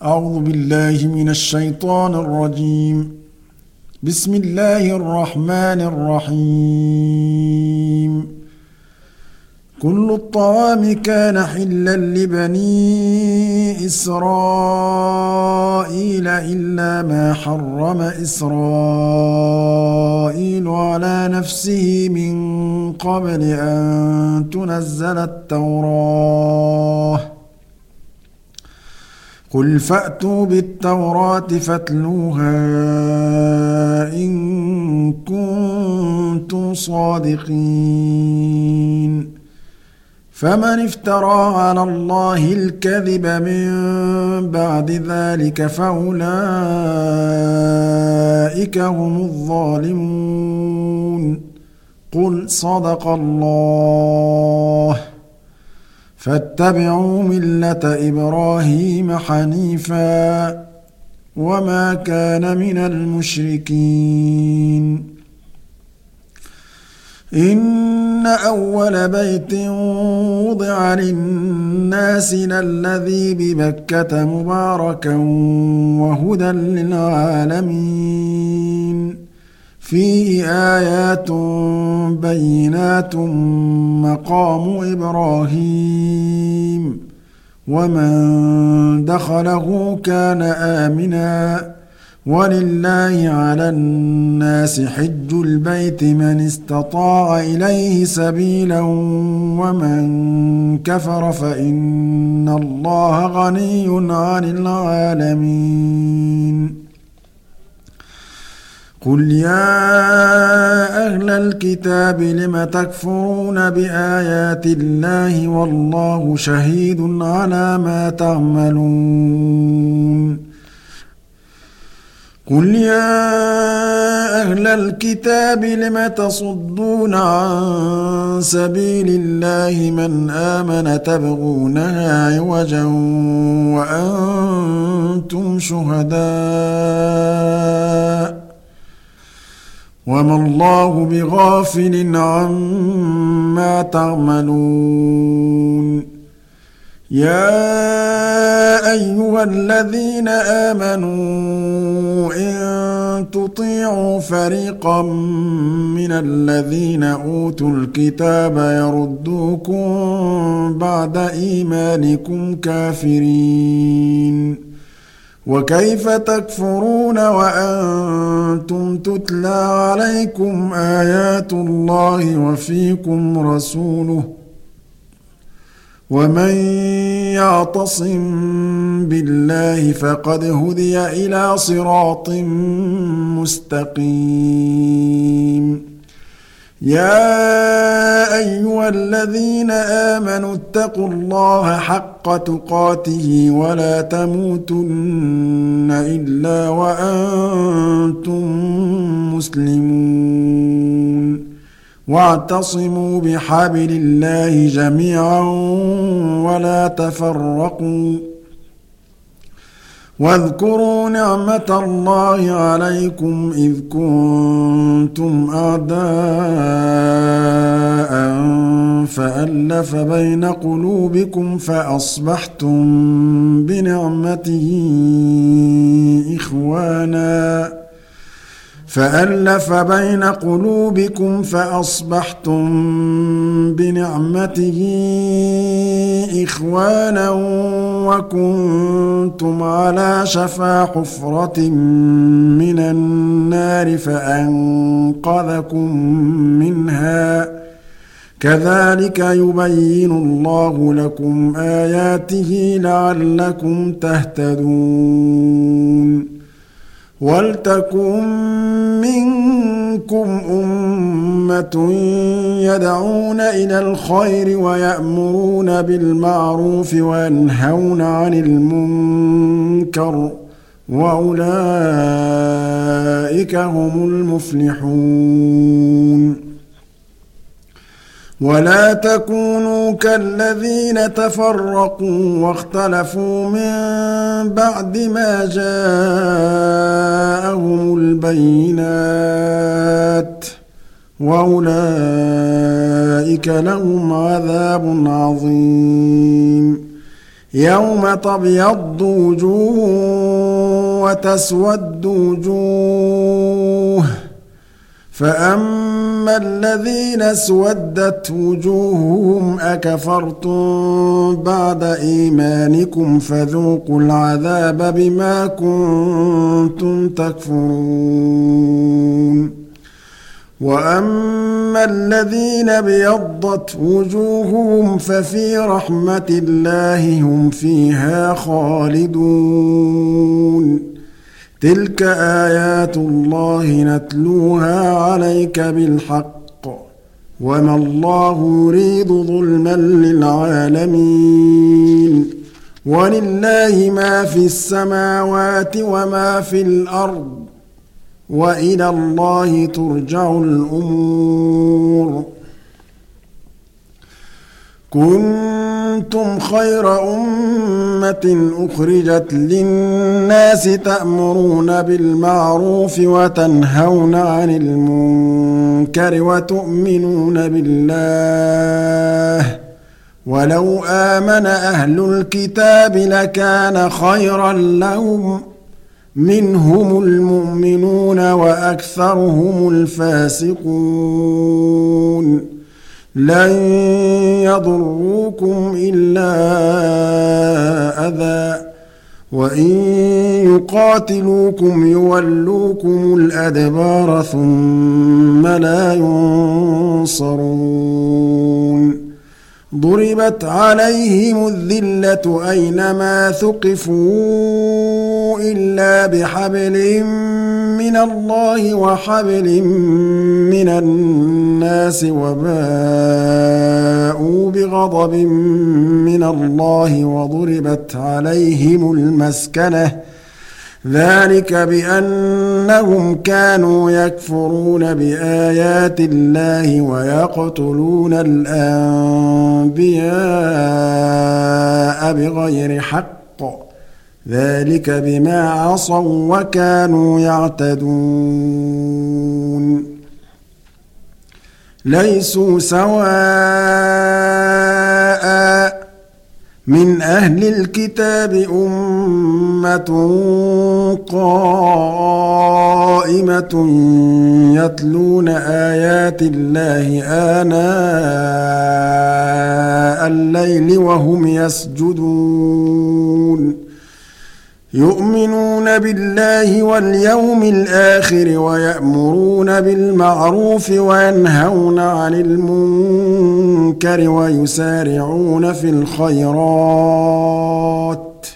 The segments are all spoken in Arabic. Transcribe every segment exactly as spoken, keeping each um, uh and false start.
أعوذ بالله من الشيطان الرجيم. بسم الله الرحمن الرحيم. كل الطعام كان حلا لبني إسرائيل إلا ما حرم إسرائيل على نفسه من قبل أن تنزل التوراة. قل فأتوا بالتوراة فاتلوها إن كنتم صادقين. فمن افترى على الله الكذب من بعد ذلك فأولئك هم الظالمون. قل صدق الله. فاتبعوا ملة إبراهيم حنيفا وما كان من المشركين. إن أول بيت وضع للناس للذي ببكة مباركا وهدى للعالمين. فيه آيات بينات مقام إبراهيم ومن دخله كان آمنا ولله على الناس حج البيت من استطاع إليه سبيلا ومن كفر فإن الله غني عن العالمين. قل يا أهل الكتاب لم تكفرون بآيات الله والله شهيد على ما تعملون. قل يا أهل الكتاب لم تصدون عن سبيل الله من آمن تبغونها عوجا وأنتم شهداء وما الله بغافل عما تعملون. يا أيها الذين آمنوا إن تطيعوا فريقا من الذين أوتوا الكتاب يردوكم بعد إيمانكم كافرين. وكيف تكفرون وأنتم تتلى عليكم آيات الله وفيكم رسوله ومن يعتصم بالله فقد هدي إلى صراط مستقيم. يا أيها الذين آمنوا اتقوا الله حق تقاته ولا تموتن إلا وأنتم مسلمون. واعتصموا بحبل الله جميعا ولا تفرقوا. واذكروا نعمة الله عليكم إذ كنتم أعداء فألف بين قلوبكم فأصبحتم بنعمته إخوانا فألف بين قلوبكم فأصبحتم بنعمته إخوانا وكنتم على شفا حفرة من النار فأنقذكم منها. كذلك يبين الله لكم آياته لعلكم تهتدون. وَلْتَكُن مِّنكُمْ أُمَّةٌ يَدْعُونَ إِلَى الْخَيْرِ وَيَأْمُرُونَ بِالْمَعْرُوفِ وَيَنْهَوْنَ عَنِ الْمُنكَرِ وَأُولَٰئِكَ هُمُ الْمُفْلِحُونَ. ولا تكونوا كالذين تفرقوا واختلفوا من بعد ما جاءهم البينات وأولئك لهم عذاب عظيم. يوم تبيض وجوه وتسود وجوه فأما الذين اسودت وجوههم أكفرتم بعد إيمانكم فذوقوا العذاب بما كنتم تكفرون وأما الذين ابيضت وجوههم ففي رحمة الله هم فيها خالدون تلك آيات الله نتلوها عليك بالحق وما الله يريد ظلما للعالمين ولله ما في السماوات وما في الأرض وإلى الله ترجع الأمور كنتم خير أمة أخرجت للناس تأمرون بالمعروف وتنهون عن المنكر وتؤمنون بالله ولو آمن أهل الكتاب لكان خيرا لهم منهم المؤمنون وأكثرهم الفاسقون لن يضروكم إلا أذى وإن يقاتلوكم يولوكم الأدبار ثم لا ينصرون ضربت عليهم الذلة أينما ثقفوا إلا بحبل من الله وحبل من الناس وباءوا بغضب من الله وضربت عليهم المسكنة ذلك بأنهم كانوا يكفرون بآيات الله ويقتلون الأنبياء بغير حق ذلك بما عصوا وكانوا يعتدون ليسوا سواء من أهل الكتاب أمة قائمة يتلون آيات الله آناء الليل وهم يسجدون يؤمنون بالله واليوم الآخر ويأمرون بالمعروف وينهون عن المنكر ويسارعون في الخيرات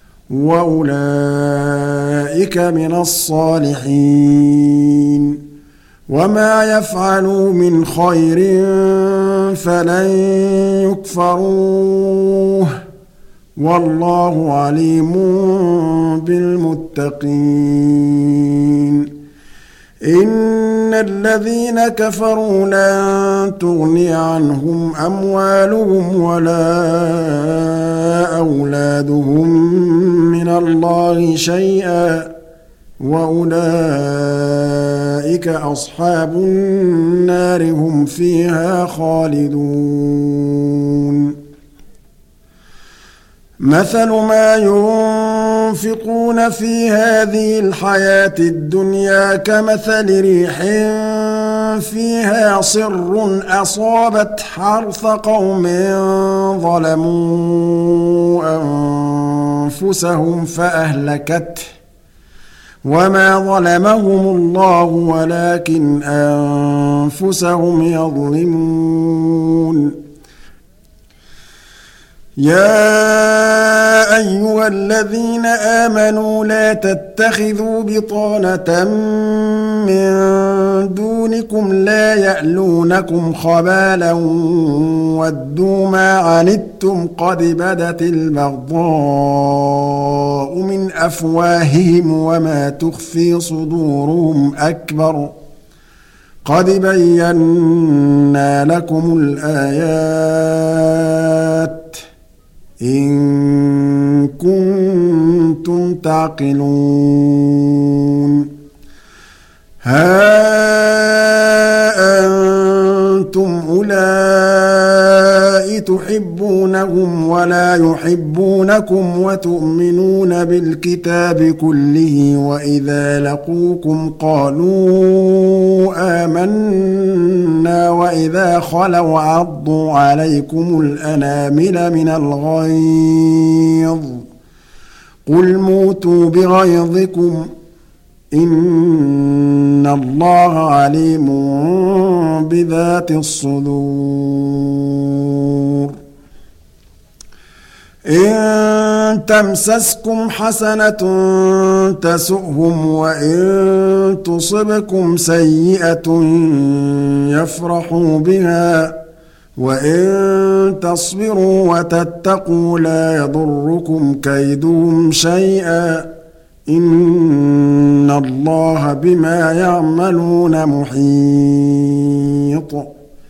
وأولئك من الصالحين وما يفعلوا من خير فلن يكفروه والله عليم بالمتقين إن الذين كفروا لن تغني عنهم أموالهم ولا أولادهم من الله شيئا وأولئك أصحاب النار هم فيها خالدون مثل ما ينفقون في هذه الحياة الدنيا كمثل ريح فيها صر أصابت حرث قوم ظلموا أنفسهم فأهلكته وما ظلمهم الله ولكن أنفسهم يظلمون يا أيها الذين آمنوا لا تتخذوا بطانة من دونكم لا يألونكم خبالا ودوا ما عنتم قد بدت البغضاء من أفواههم وما تخفي صدورهم أكبر قد بينا لكم الآيات إن كنتم تعقلون ها أنتم أولئك تحبونهم ولا يحبونكم وتؤمنون بالكتاب كله وإذا لقوكم قالوا آمنا وإذا خلوا عضوا عليكم الأنامل من الغيظ قل موتوا بغيظكم إن الله عليم بذات الصدور إن تمسسكم حسنة تسؤهم وإن تصبكم سيئة يفرحوا بها وإن تصبروا وتتقوا لا يضركم كيدهم شيئا إن الله بما يعملون محيط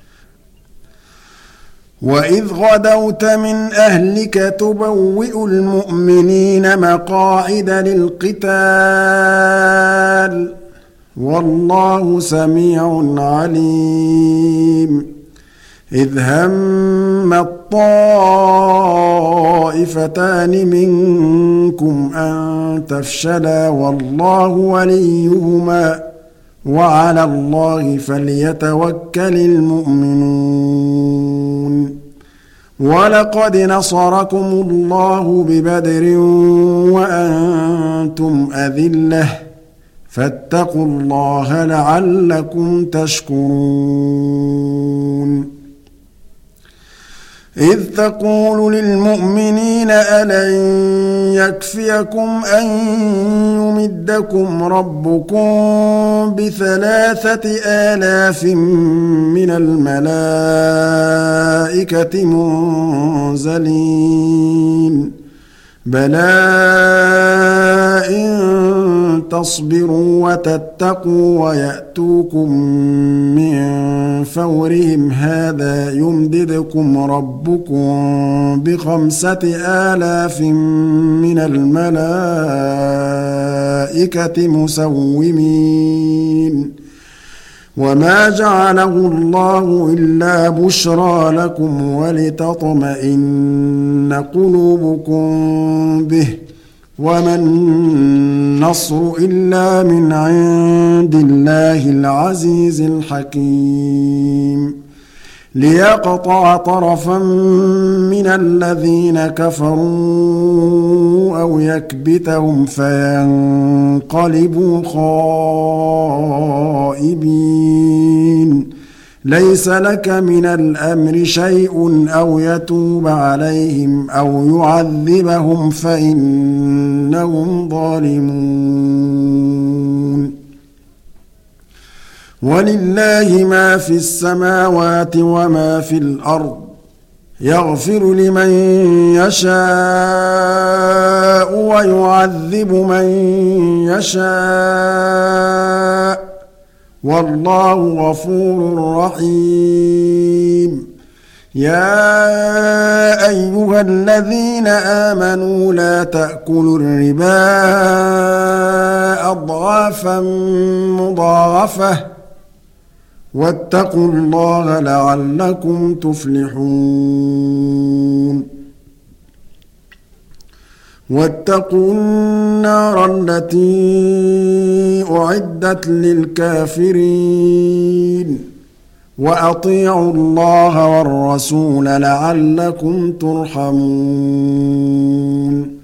وإذ غدوت من أهلك تبوئ المؤمنين مقاعد للقتال والله سميع عليم إذ هم الطائفتان منكم أن تفشلا والله وليهما وعلى الله فليتوكل المؤمنون ولقد نصركم الله ببدر وأنتم أذلة فاتقوا الله لعلكم تشكرون إذ تقول للمؤمنين ألن يكفيكم أن يمدكم ربكم بثلاثة آلاف من الملائكة منزلين بلى إن تصبروا وتتقوا ويأتوكم من فورهم هذا يمددكم ربكم بخمسة آلاف من الملائكة مسومين وما جعله الله إلا بشرى لكم ولتطمئن قلوبكم به وما النصر إلا من عند الله العزيز الحكيم ليقطع طرفا من الذين كفروا أو يكبتهم فينقلبوا خائبين ليس لك من الأمر شيء أو يتوب عليهم أو يعذبهم فإنهم ظالمون ولله ما في السماوات وما في الأرض يغفر لمن يشاء ويعذب من يشاء والله غفور رحيم يا أيها الذين آمنوا لا تأكلوا الربا أضعافا مضاعفة واتقوا الله لعلكم تفلحون واتقوا النار التي أعدت للكافرين وأطيعوا الله والرسول لعلكم ترحمون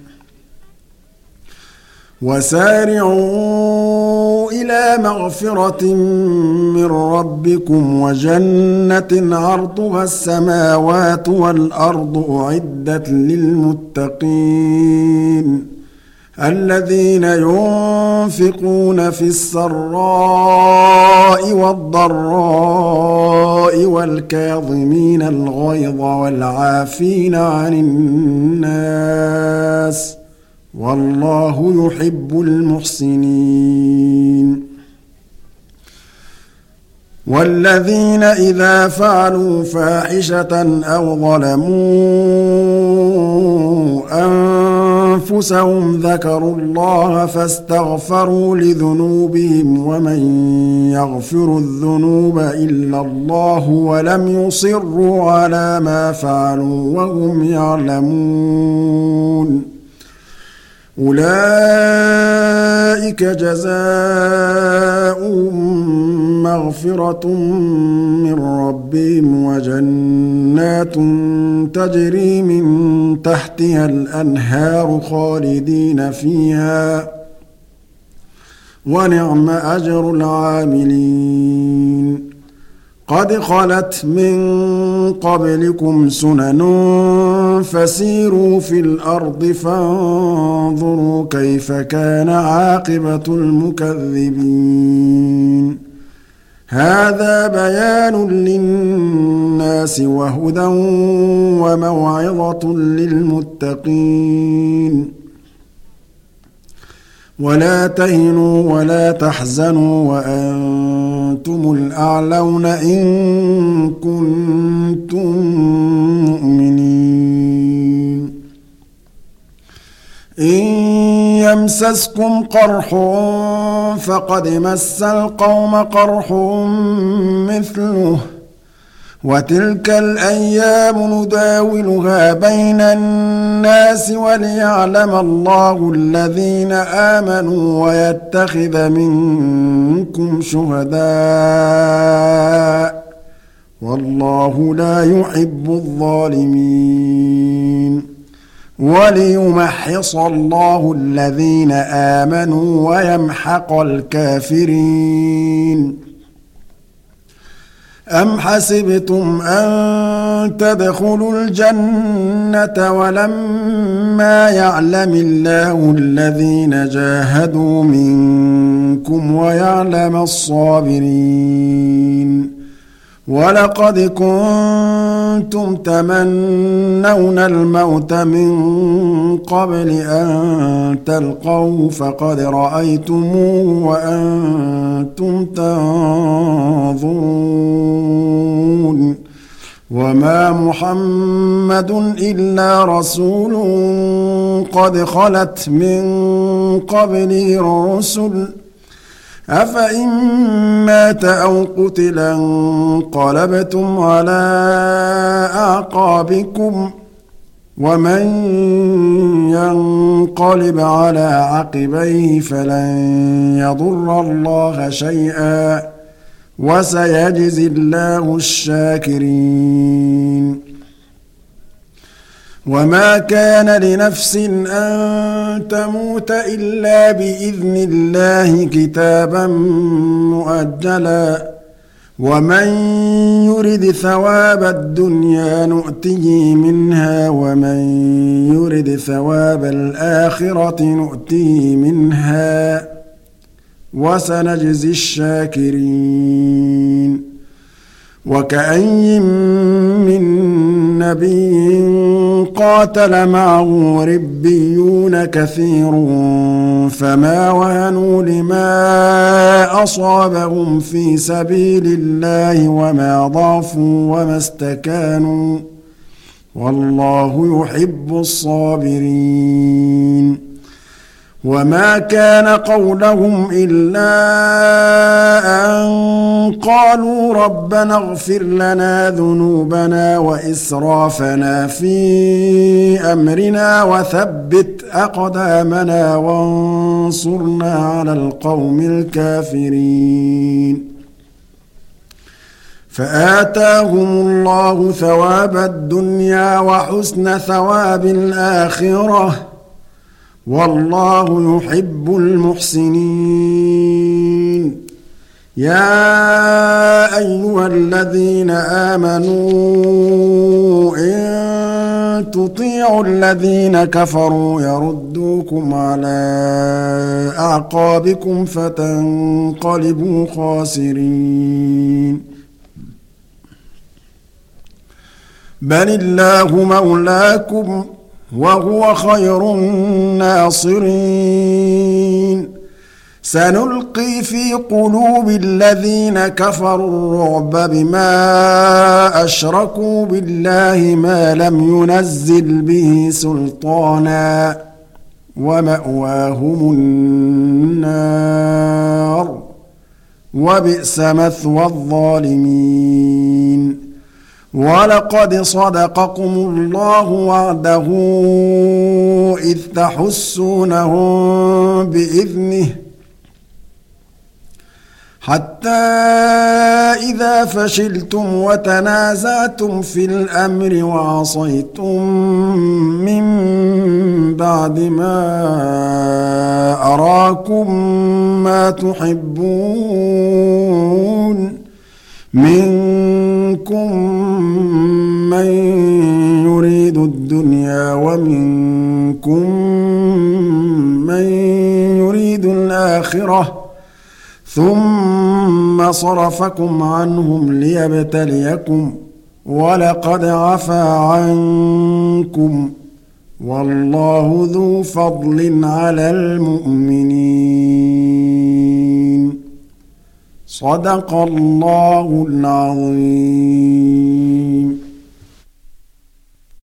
وسارعوا إلى مغفرة من ربكم وجنة عرضها السماوات والأرض أعدت للمتقين الذين ينفقون في السراء والضراء والكاظمين الغيظ والعافين عن الناس والله يحب المحسنين والذين إذا فعلوا فاحشة أو ظلموا أنفسهم ذكروا الله فاستغفروا لذنوبهم ومن يغفر الذنوب إلا الله ولم يصروا على ما فعلوا وهم يعلمون أولئك جزاؤهم مغفرة من ربهم وجنات تجري من تحتها الأنهار خالدين فيها ونعم أجر العاملين قد خلت من قبلكم سنن فسيروا في الأرض فانظروا كيف كان عاقبة المكذبين هذا بيان للناس وهدى وموعظة للمتقين ولا تهنوا ولا تحزنوا وأنتم الأعلون إن كنتم مؤمنين إن يمسسكم قرح فقد مس القوم قرح مثله وتلك الأيام نداولها بين الناس وليعلم الله الذين آمنوا ويتخذ منكم شهداء والله لا يحب الظالمين وليمحص الله الذين آمنوا ويمحق الكافرين أم حسبتم أن تدخلوا الجنة ولما يعلم الله الذين جاهدوا منكم ويعلم الصابرين ولقد كنتم تمنون الموت من قبل أن تلقوه فقد رأيتموه وأنتم تنظرون وما محمد إلا رسول قد خلت من قبله الرسل أفإن مات أو قتلا انقلبتم على أعقابكم ومن ينقلب على عقبيه فلن يضر الله شيئا وسيجزي الله الشاكرين وما كان لنفس أن تموت إلا بإذن الله كتابا مؤجلا ومن يرد ثواب الدنيا نؤته منها ومن يرد ثواب الآخرة نؤته منها وسنجزي الشاكرين وكأين من نبي قاتل معه ربيون كثير فما وهنوا لما أصابهم في سبيل الله وما ضعفوا وما استكانوا والله يحب الصابرين وما كان قولهم إلا أن قالوا ربنا اغفر لنا ذنوبنا وإسرافنا في أمرنا وثبت أقدامنا وانصرنا على القوم الكافرين فآتاهم الله ثواب الدنيا وحسن ثواب الآخرة والله يحب المحسنين يا أيها الذين آمنوا إن تطيعوا الذين كفروا يردوكم على أعقابكم فتنقلبوا خاسرين بل الله مولاكم وهو خير الناصرين سنلقي في قلوب الذين كفروا الرعب بما أشركوا بالله ما لم ينزل به سلطانا ومأواهم النار وبئس مثوى الظالمين ولقد صدقكم الله وعده إذ تحسونهم بإذنه حتى إذا فشلتم وتنازعتم في الأمر وعصيتم من بعد ما أراكم ما تحبون منكم من يريد الدنيا ومنكم من يريد الآخرة ثم صرفكم عنهم ليبتليكم ولقد عفا عنكم والله ذو فضل على المؤمنين صدق الله العظيم.